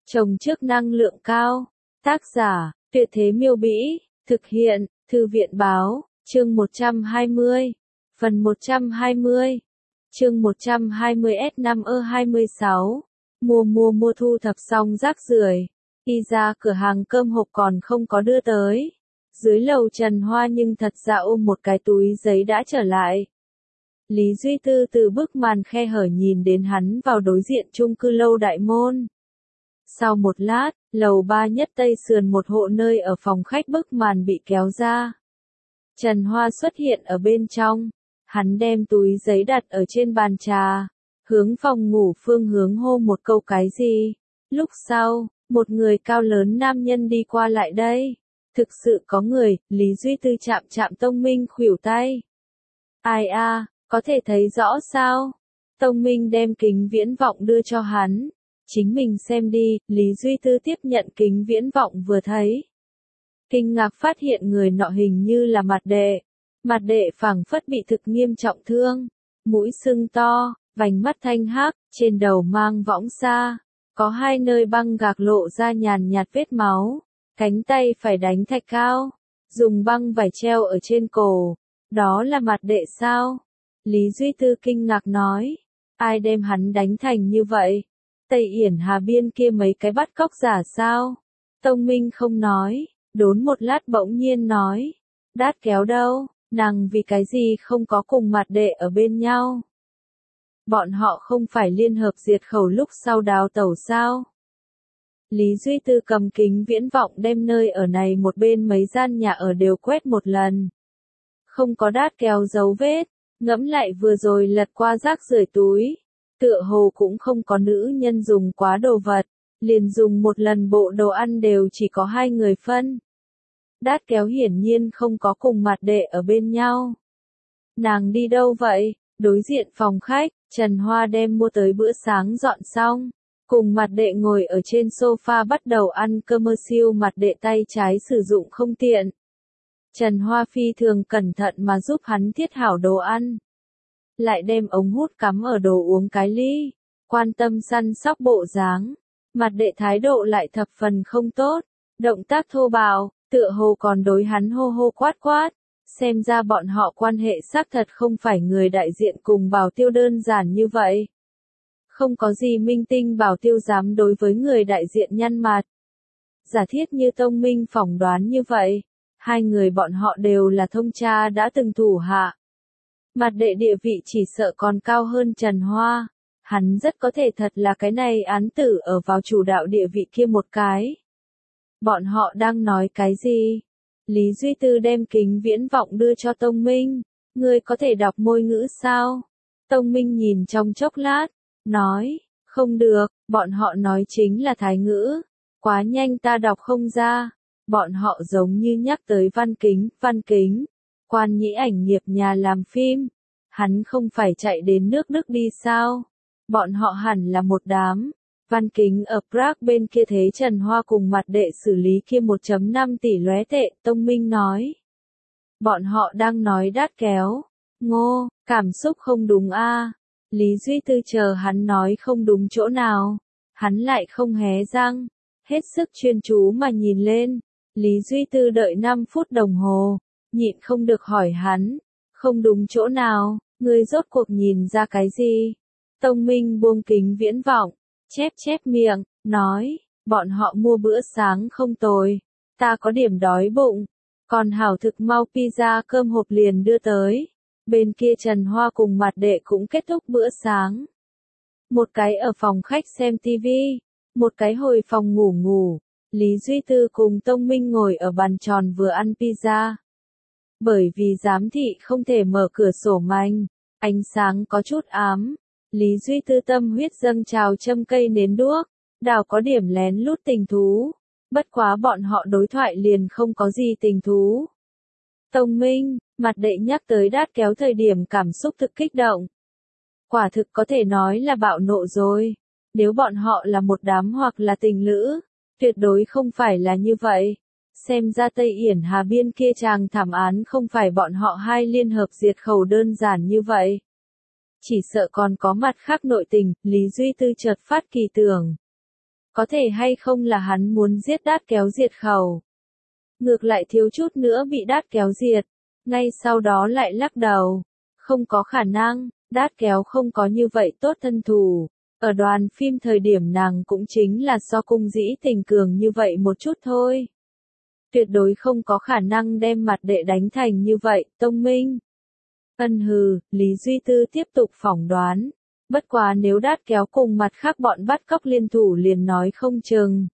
Trồng trước năng lượng cao. Tác giả, Tuyệt Thế Miêu Bĩ. Thực hiện, Thư viện Báo. Chương 120. Phần 120. Chương 120S5E26. Mua thu thập xong rác rưởi. Y ra cửa hàng cơm hộp còn không có đưa tới. Dưới lầu Trần Hoa nhưng thật ra ôm một cái túi giấy đã trở lại. Lý Duy Tư từ bức màn khe hở nhìn đến hắn vào đối diện chung cư lâu đại môn. Sau một lát, lầu 3 nhất tây sườn một hộ nơi ở phòng khách bức màn bị kéo ra. Trần Hoa xuất hiện ở bên trong. Hắn đem túi giấy đặt ở trên bàn trà. Hướng phòng ngủ phương hướng hô một câu cái gì. Lúc sau, một người cao lớn nam nhân đi qua lại đây. Thực sự có người, Lý Duy Tư chạm Tông Minh khuỷu tay. Ai a, có thể thấy rõ sao? Tông Minh đem kính viễn vọng đưa cho hắn. Chính mình xem đi, Lý Duy Tư tiếp nhận kính viễn vọng vừa thấy. Kinh ngạc phát hiện người nọ hình như là Mạt Đệ. Mạt Đệ phảng phất bị thực nghiêm trọng thương. Mũi sưng to, vành mắt thanh hắc, trên đầu mang võng sa. Có hai nơi băng gạc lộ ra nhàn nhạt vết máu. Cánh tay phải đánh thạch cao. Dùng băng vải treo ở trên cổ. Đó là Mạt Đệ sao? Lý Duy Tư kinh ngạc nói. Ai đem hắn đánh thành như vậy? Tây Yển Hà Biên kia mấy cái bắt cóc giả sao? Tông Minh không nói. Đốn một lát bỗng nhiên nói. Đát kéo đâu? Nàng vì cái gì không có cùng Mạt Đệ ở bên nhau? Bọn họ không phải liên hợp diệt khẩu lúc sau đào tẩu sao? Lý Duy Tư cầm kính viễn vọng đem nơi ở này một bên mấy gian nhà ở đều quét một lần. Không có đát kéo dấu vết, ngẫm lại vừa rồi lật qua rác rưởi túi. Tựa hồ cũng không có nữ nhân dùng quá đồ vật, liền dùng một lần bộ đồ ăn đều chỉ có hai người phân. Đát kéo hiển nhiên không có cùng Mạt Đệ ở bên nhau. Nàng đi đâu vậy? Đối diện phòng khách, Trần Hoa đem mua tới bữa sáng dọn xong. Cùng Mạt Đệ ngồi ở trên sofa bắt đầu ăn cơm siêu. Mạt Đệ tay trái sử dụng không tiện. Trần Hoa phi thường cẩn thận mà giúp hắn thiết hảo đồ ăn. Lại đem ống hút cắm ở đồ uống cái ly. Quan tâm săn sóc bộ dáng. Mạt Đệ thái độ lại thập phần không tốt. Động tác thô bạo, tựa hồ còn đối hắn hô hô quát quát. Xem ra bọn họ quan hệ xác thật không phải người đại diện cùng Bảo Tiêu đơn giản như vậy. Không có gì minh tinh Bảo Tiêu dám đối với người đại diện nhăn mặt. Giả thiết như Tông Minh phỏng đoán như vậy. Hai người bọn họ đều là thông cha đã từng thủ hạ. Mạt Đệ địa vị chỉ sợ còn cao hơn Trần Hoa. Hắn rất có thể thật là cái này án tử ở vào chủ đạo địa vị kia một cái. Bọn họ đang nói cái gì? Lý Duy Tư đem kính viễn vọng đưa cho Tông Minh. Ngươi có thể đọc môi ngữ sao? Tông Minh nhìn trong chốc lát. Nói, không được, bọn họ nói chính là Thái ngữ. Quá nhanh ta đọc không ra. Bọn họ giống như nhắc tới Văn Kính. Quan Nhĩ ảnh nghiệp nhà làm phim. Hắn không phải chạy đến nước Đức đi sao? Bọn họ hẳn là một đám. Văn Kính ở Prague bên kia thế Trần Hoa cùng Mạt Đệ xử lý kia 1,5 tỷ lóe tệ, Tông Minh nói. Bọn họ đang nói đát kéo. Ngô, cảm xúc không đúng a. Lý Duy Tư chờ hắn nói không đúng chỗ nào. Hắn lại không hé răng. Hết sức chuyên chú mà nhìn lên. Lý Duy Tư đợi 5 phút đồng hồ. Nhịn không được hỏi hắn. Không đúng chỗ nào, ngươi rốt cuộc nhìn ra cái gì? Tông Minh buông kính viễn vọng. Chép miệng, nói, bọn họ mua bữa sáng không tồi, ta có điểm đói bụng, còn hảo thực mau pizza cơm hộp liền đưa tới. Bên kia Trần Hoa cùng Mạt Đệ cũng kết thúc bữa sáng. Một cái ở phòng khách xem tivi, một cái hồi phòng ngủ. Lý Duy Tư cùng Tông Minh ngồi ở bàn tròn vừa ăn pizza. Bởi vì giám thị không thể mở cửa sổ manh, ánh sáng có chút ám. Lý Duy Tư tâm huyết dâng trào châm cây nến đuốc, đào có điểm lén lút tình thú. Bất quá bọn họ đối thoại liền không có gì tình thú. Tông Minh, Mạt Đệ nhắc tới đát kéo thời điểm cảm xúc thực kích động. Quả thực có thể nói là bạo nộ rồi. Nếu bọn họ là một đám hoặc là tình lữ, tuyệt đối không phải là như vậy. Xem ra Tây Yển Hà Biên kia chàng thảm án không phải bọn họ hai liên hợp diệt khẩu đơn giản như vậy. Chỉ sợ còn có mặt khác nội tình, Lý Duy Tư chợt phát kỳ tưởng. Có thể hay không là hắn muốn giết Đát Kéo diệt khẩu. Ngược lại thiếu chút nữa bị Đát Kéo diệt, ngay sau đó lại lắc đầu. Không có khả năng, Đát Kéo không có như vậy tốt thân thủ. Ở đoàn phim thời điểm nàng cũng chính là so cung dĩ tình cường như vậy một chút thôi. Tuyệt đối không có khả năng đem mặt đệ đánh thành như vậy, Tông Minh. Hừ, Lý Duy Tư tiếp tục phỏng đoán. Bất quá nếu Đát Kéo cùng mặt khác bọn bắt cóc liên thủ liền nói không chừng.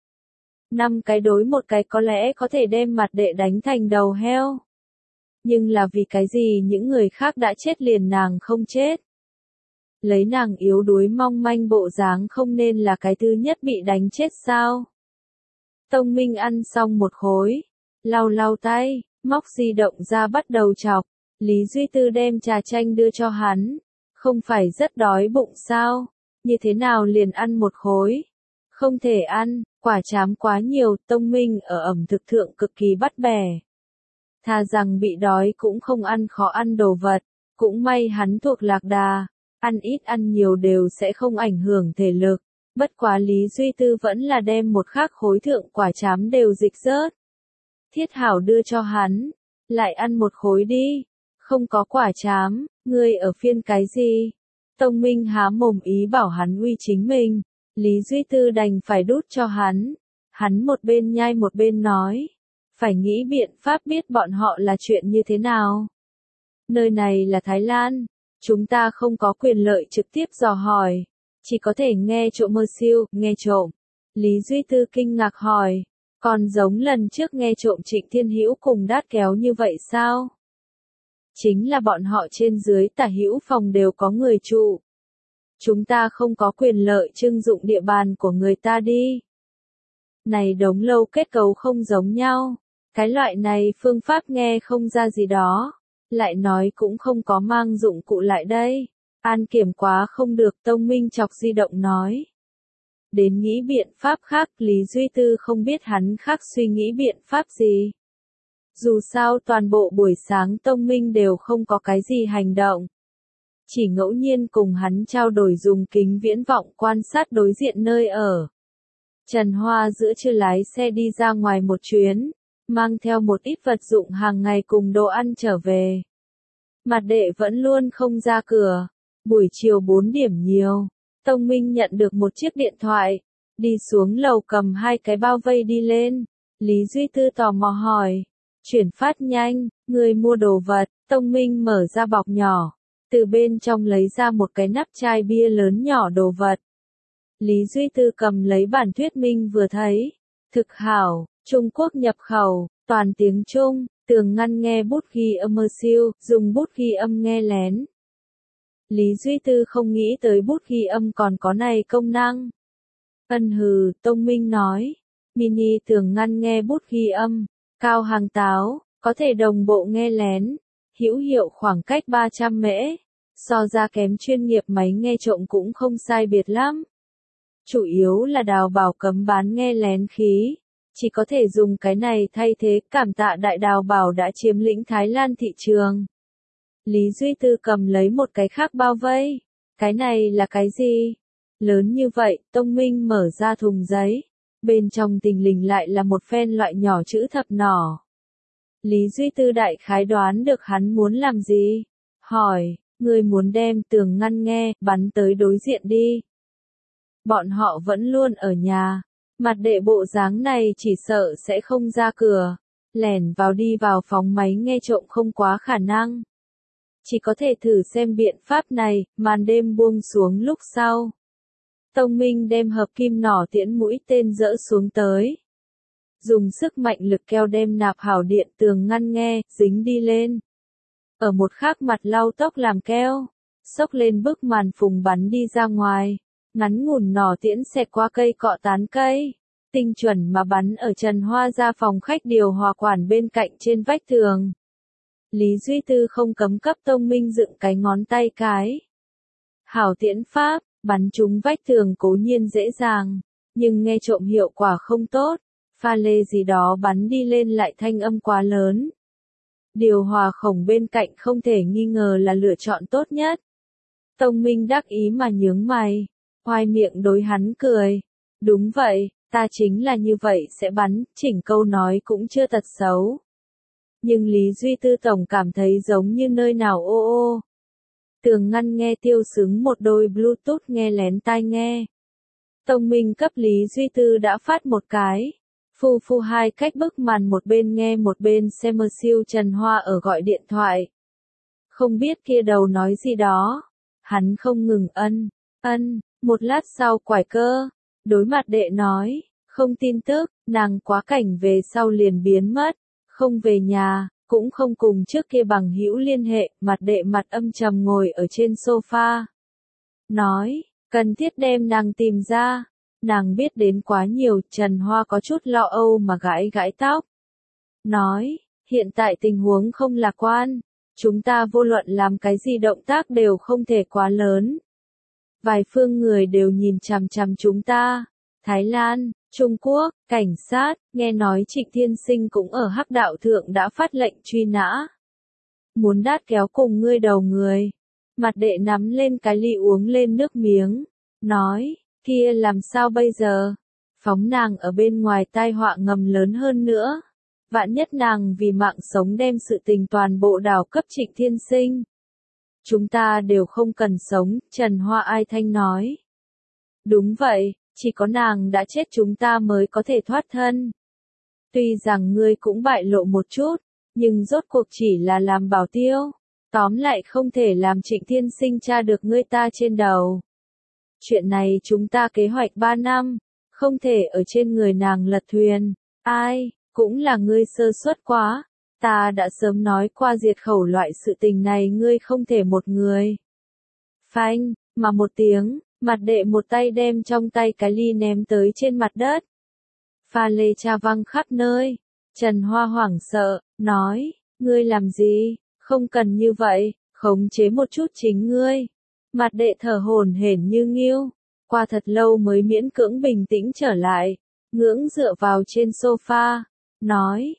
5 cái đối một cái có lẽ có thể đem mặt đệ đánh thành đầu heo. Nhưng là vì cái gì những người khác đã chết liền nàng không chết. Lấy nàng yếu đuối mong manh bộ dáng không nên là cái thứ nhất bị đánh chết sao. Tông Minh ăn xong một khối, lau lau tay, móc di động ra bắt đầu chọc. Lý Duy Tư đem trà chanh đưa cho hắn. Không phải rất đói bụng sao? Như thế nào liền ăn một khối? Không thể ăn, quả chám quá nhiều, Tông Minh ở ẩm thực thượng cực kỳ bắt bẻ. Thà rằng bị đói cũng không ăn khó ăn đồ vật, cũng may hắn thuộc lạc đà, ăn ít ăn nhiều đều sẽ không ảnh hưởng thể lực. Bất quá Lý Duy Tư vẫn là đem một khác khối thượng quả chám đều dịch rớt. Thiết Hảo đưa cho hắn, lại ăn một khối đi, không có quả chám, ngươi ở phiên cái gì? Tông Minh há mồm ý bảo hắn uy chính mình, Lý Duy Tư đành phải đút cho hắn. Hắn một bên nhai một bên nói, phải nghĩ biện pháp biết bọn họ là chuyện như thế nào. Nơi này là Thái Lan, chúng ta không có quyền lợi trực tiếp dò hỏi, chỉ có thể nghe trộm mơ siêu, nghe trộm. Lý Duy Tư kinh ngạc hỏi, còn giống lần trước nghe trộm Trịnh Thiên Hữu cùng Đát Kéo như vậy sao? Chính là bọn họ trên dưới Tả Hữu phòng đều có người trụ. Chúng ta không có quyền lợi trưng dụng địa bàn của người ta đi. Này đống lâu kết cấu không giống nhau. Cái loại này phương pháp nghe không ra gì đó. Lại nói cũng không có mang dụng cụ lại đây. An kiểm quá không được, Tông Minh chọc di động nói. Đến nghĩ biện pháp khác, Lý Duy Tư không biết hắn khác suy nghĩ biện pháp gì. Dù sao toàn bộ buổi sáng Tông Minh đều không có cái gì hành động. Chỉ ngẫu nhiên cùng hắn trao đổi dùng kính viễn vọng quan sát đối diện nơi ở. Trần Hoa giữa trưa lái xe đi ra ngoài một chuyến, mang theo một ít vật dụng hàng ngày cùng đồ ăn trở về. Mặt đệ vẫn luôn không ra cửa. Buổi chiều 4 điểm nhiều, Tông Minh nhận được một chiếc điện thoại, đi xuống lầu cầm 2 cái bao vây đi lên. Lý Duy Tư tò mò hỏi, chuyển phát nhanh, người mua đồ vật. Tông Minh mở ra bọc nhỏ, từ bên trong lấy ra một cái nắp chai bia lớn nhỏ đồ vật. Lý Duy Tư cầm lấy bản thuyết minh vừa thấy, thực hảo, Trung Quốc nhập khẩu, toàn tiếng Trung, tường ngăn nghe bút ghi âm siêu, dùng bút ghi âm nghe lén. Lý Duy Tư không nghĩ tới bút ghi âm còn có này công năng. Hừ, Tông Minh nói, mini tường ngăn nghe bút ghi âm, cao hàng táo, có thể đồng bộ nghe lén, hữu hiệu khoảng cách 300 mễ, so ra kém chuyên nghiệp máy nghe trộm cũng không sai biệt lắm. Chủ yếu là Đào Bảo cấm bán nghe lén khí, chỉ có thể dùng cái này thay thế, cảm tạ đại Đào Bảo đã chiếm lĩnh Thái Lan thị trường. Lý Duy Tư cầm lấy một cái khác bao vây, cái này là cái gì? Lớn như vậy, Tông Minh mở ra thùng giấy, bên trong tình lình lại là một phen loại nhỏ chữ thập nỏ. Lý Duy Tư đại khái đoán được hắn muốn làm gì? Hỏi, người muốn đem tường ngăn nghe, bắn tới đối diện đi. Bọn họ vẫn luôn ở nhà, mặt đệ bộ dáng này chỉ sợ sẽ không ra cửa, lẻn vào đi vào phóng máy nghe trộm không quá khả năng. Chỉ có thể thử xem biện pháp này, màn đêm buông xuống lúc sau. Tông Minh đem hợp kim nỏ tiễn mũi tên dỡ xuống tới. Dùng sức mạnh lực keo đem nạp hảo điện tường ngăn nghe, dính đi lên. Ở một khác mặt lau tóc làm keo, xốc lên bức màn phùng bắn đi ra ngoài. Ngắn ngủn nỏ tiễn xẹt qua cây cọ tán cây. Tinh chuẩn mà bắn ở Trần Hoa ra phòng khách điều hòa quản bên cạnh trên vách tường. Lý Duy Tư không cấm cấp Tông Minh dựng cái ngón tay cái. Hảo tiễn pháp, bắn trúng vách tường cố nhiên dễ dàng, nhưng nghe trộm hiệu quả không tốt, pha lê gì đó bắn đi lên lại thanh âm quá lớn. Điều hòa khổng bên cạnh không thể nghi ngờ là lựa chọn tốt nhất. Tông Minh đắc ý mà nhướng mày, hoài miệng đối hắn cười. Đúng vậy, ta chính là như vậy sẽ bắn, chỉnh câu nói cũng chưa tật xấu. Nhưng Lý Duy Tư tổng cảm thấy giống như nơi nào ô ô. Tường ngăn nghe tiêu xứng một đôi Bluetooth nghe lén tai nghe. Tông minh cấp Lý Duy Tư đã phát một cái. Phu phu hai cách bức màn một bên nghe một bên xem mơ siêu Trần Hoa ở gọi điện thoại. Không biết kia đầu nói gì đó. Hắn không ngừng ân, một lát sau quải cơ. Đối mặt đệ nói, không tin tức, nàng quá cảnh về sau liền biến mất. Không về nhà, cũng không cùng trước kia bằng hữu liên hệ, mặt đệ mặt âm trầm ngồi ở trên sofa. Nói, cần thiết đem nàng tìm ra. Nàng biết đến quá nhiều, Trần Hoa có chút lo âu mà gãi gãi tóc. Nói, hiện tại tình huống không lạc quan. Chúng ta vô luận làm cái gì động tác đều không thể quá lớn. Vài phương người đều nhìn chằm chằm chúng ta. Thái Lan, Trung Quốc, cảnh sát, nghe nói Trịnh Thiên Sinh cũng ở Hắc Đạo Thượng đã phát lệnh truy nã. Muốn đát kéo cùng ngươi đầu người. Mặt đệ nắm lên cái ly uống lên nước miếng. Nói, kia làm sao bây giờ? Phóng nàng ở bên ngoài tai họa ngầm lớn hơn nữa. Vạn nhất nàng vì mạng sống đem sự tình toàn bộ đảo cấp Trịnh Thiên Sinh. Chúng ta đều không cần sống, Trần Hoa Ai Thanh nói. Đúng vậy, chỉ có nàng đã chết chúng ta mới có thể thoát thân. Tuy rằng ngươi cũng bại lộ một chút, nhưng rốt cuộc chỉ là làm bảo tiêu. Tóm lại không thể làm Trịnh Thiên Sinh tra được ngươi ta trên đầu. Chuyện này chúng ta kế hoạch 3 năm, không thể ở trên người nàng lật thuyền. Ai, cũng là ngươi sơ suất quá. Ta đã sớm nói qua diệt khẩu loại sự tình này ngươi không thể một người. Phanh, mà một tiếng, mặt đệ một tay đem trong tay cái ly ném tới trên mặt đất. Pha lê cha văng khắp nơi. Trần Hoa hoảng sợ, nói, ngươi làm gì, không cần như vậy, khống chế một chút chính ngươi. Mặt đệ thở hổn hển như nghiêu, qua thật lâu mới miễn cưỡng bình tĩnh trở lại, ngưỡng dựa vào trên sofa, nói,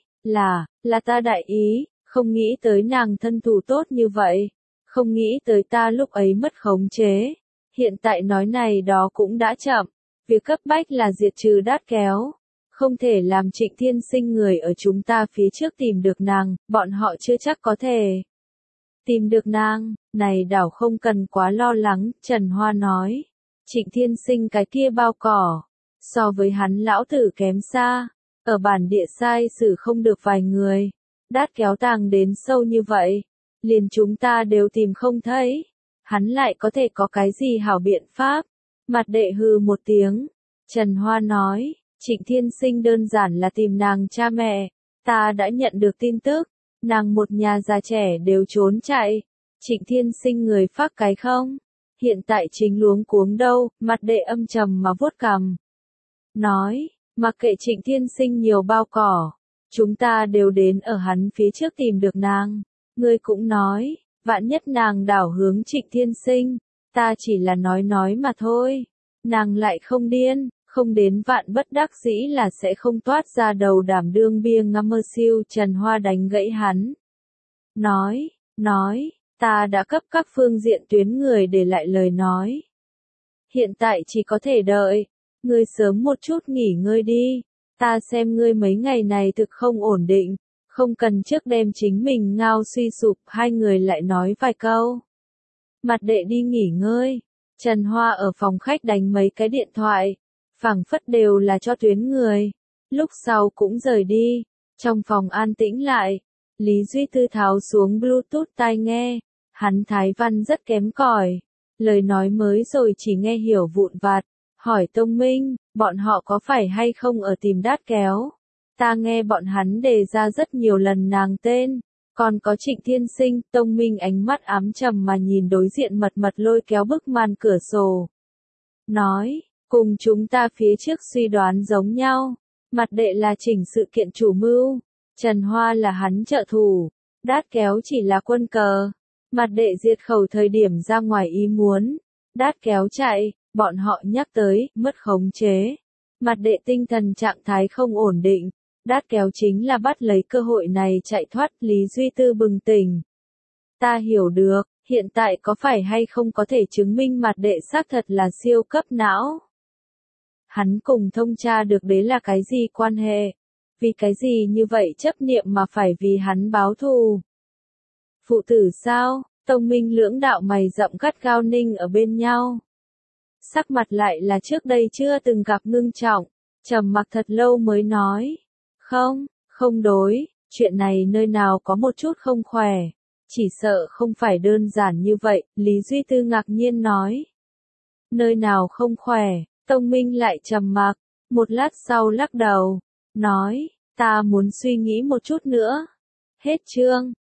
là ta đại ý, không nghĩ tới nàng thân thủ tốt như vậy, không nghĩ tới ta lúc ấy mất khống chế, hiện tại nói này đó cũng đã chậm, việc cấp bách là diệt trừ đát kéo. Không thể làm Trịnh Thiên Sinh người ở chúng ta phía trước tìm được nàng, bọn họ chưa chắc có thể tìm được nàng, này đảo không cần quá lo lắng, Trần Hoa nói. Trịnh Thiên Sinh cái kia bao cỏ, so với hắn lão tử kém xa, ở bản địa sai xử không được vài người, đát kéo tàng đến sâu như vậy, liền chúng ta đều tìm không thấy, hắn lại có thể có cái gì hảo biện pháp, mặt đệ hừ một tiếng, Trần Hoa nói. Trịnh Thiên Sinh đơn giản là tìm nàng cha mẹ, ta đã nhận được tin tức, nàng một nhà già trẻ đều trốn chạy, Trịnh Thiên Sinh người phát cái không, hiện tại chính luống cuống đâu, mặt đệ âm trầm mà vuốt cằm. Nói, mặc kệ Trịnh Thiên Sinh nhiều bao cỏ, chúng ta đều đến ở hắn phía trước tìm được nàng, ngươi cũng nói, vạn nhất nàng đảo hướng Trịnh Thiên Sinh, ta chỉ là nói mà thôi, nàng lại không điên. Không đến vạn bất đắc dĩ là sẽ không toát ra đầu đảm đương bia ngâm mơ siêu Trần Hoa đánh gãy hắn. Nói, ta đã cấp các phương diện tuyến người để lại lời nói. Hiện tại chỉ có thể đợi, ngươi sớm một chút nghỉ ngơi đi, ta xem ngươi mấy ngày này thực không ổn định, không cần trước đem chính mình ngao suy sụp, hai người lại nói vài câu. Mặt đệ đi nghỉ ngơi, Trần Hoa ở phòng khách đánh mấy cái điện thoại. Phảng phất đều là cho tuyến người, lúc sau cũng rời đi, trong phòng an tĩnh lại, Lý Duy Tư tháo xuống Bluetooth tai nghe, hắn Thái Văn rất kém cỏi, lời nói mới rồi chỉ nghe hiểu vụn vặt, hỏi Tông Minh, bọn họ có phải hay không ở tìm đát kéo, ta nghe bọn hắn đề ra rất nhiều lần nàng tên, còn có Trịnh Thiên Sinh, Tông Minh ánh mắt ám trầm mà nhìn đối diện mật mật lôi kéo bức màn cửa sổ, nói. Cùng chúng ta phía trước suy đoán giống nhau, mặt đệ là chỉnh sự kiện chủ mưu, Trần Hoa là hắn trợ thủ, đát kéo chỉ là quân cờ, mặt đệ diệt khẩu thời điểm ra ngoài ý muốn, đát kéo chạy, bọn họ nhắc tới, mất khống chế, mặt đệ tinh thần trạng thái không ổn định, đát kéo chính là bắt lấy cơ hội này chạy thoát, Lý Duy Tư bừng tỉnh. Ta hiểu được, hiện tại có phải hay không có thể chứng minh mặt đệ xác thật là siêu cấp não. Hắn cùng thông tra được đế là cái gì quan hệ? Vì cái gì như vậy chấp niệm mà phải vì hắn báo thù? Phụ tử sao? Tông Minh lưỡng đạo mày rậm gắt gao ninh ở bên nhau. Sắc mặt lại là trước đây chưa từng gặp ngưng trọng, trầm mặc thật lâu mới nói. Không đối, chuyện này nơi nào có một chút không khỏe. Chỉ sợ không phải đơn giản như vậy, Lý Duy Tư ngạc nhiên nói. Nơi nào không khỏe, Tông Minh lại trầm mặc, một lát sau lắc đầu, nói, ta muốn suy nghĩ một chút nữa. Hết chương.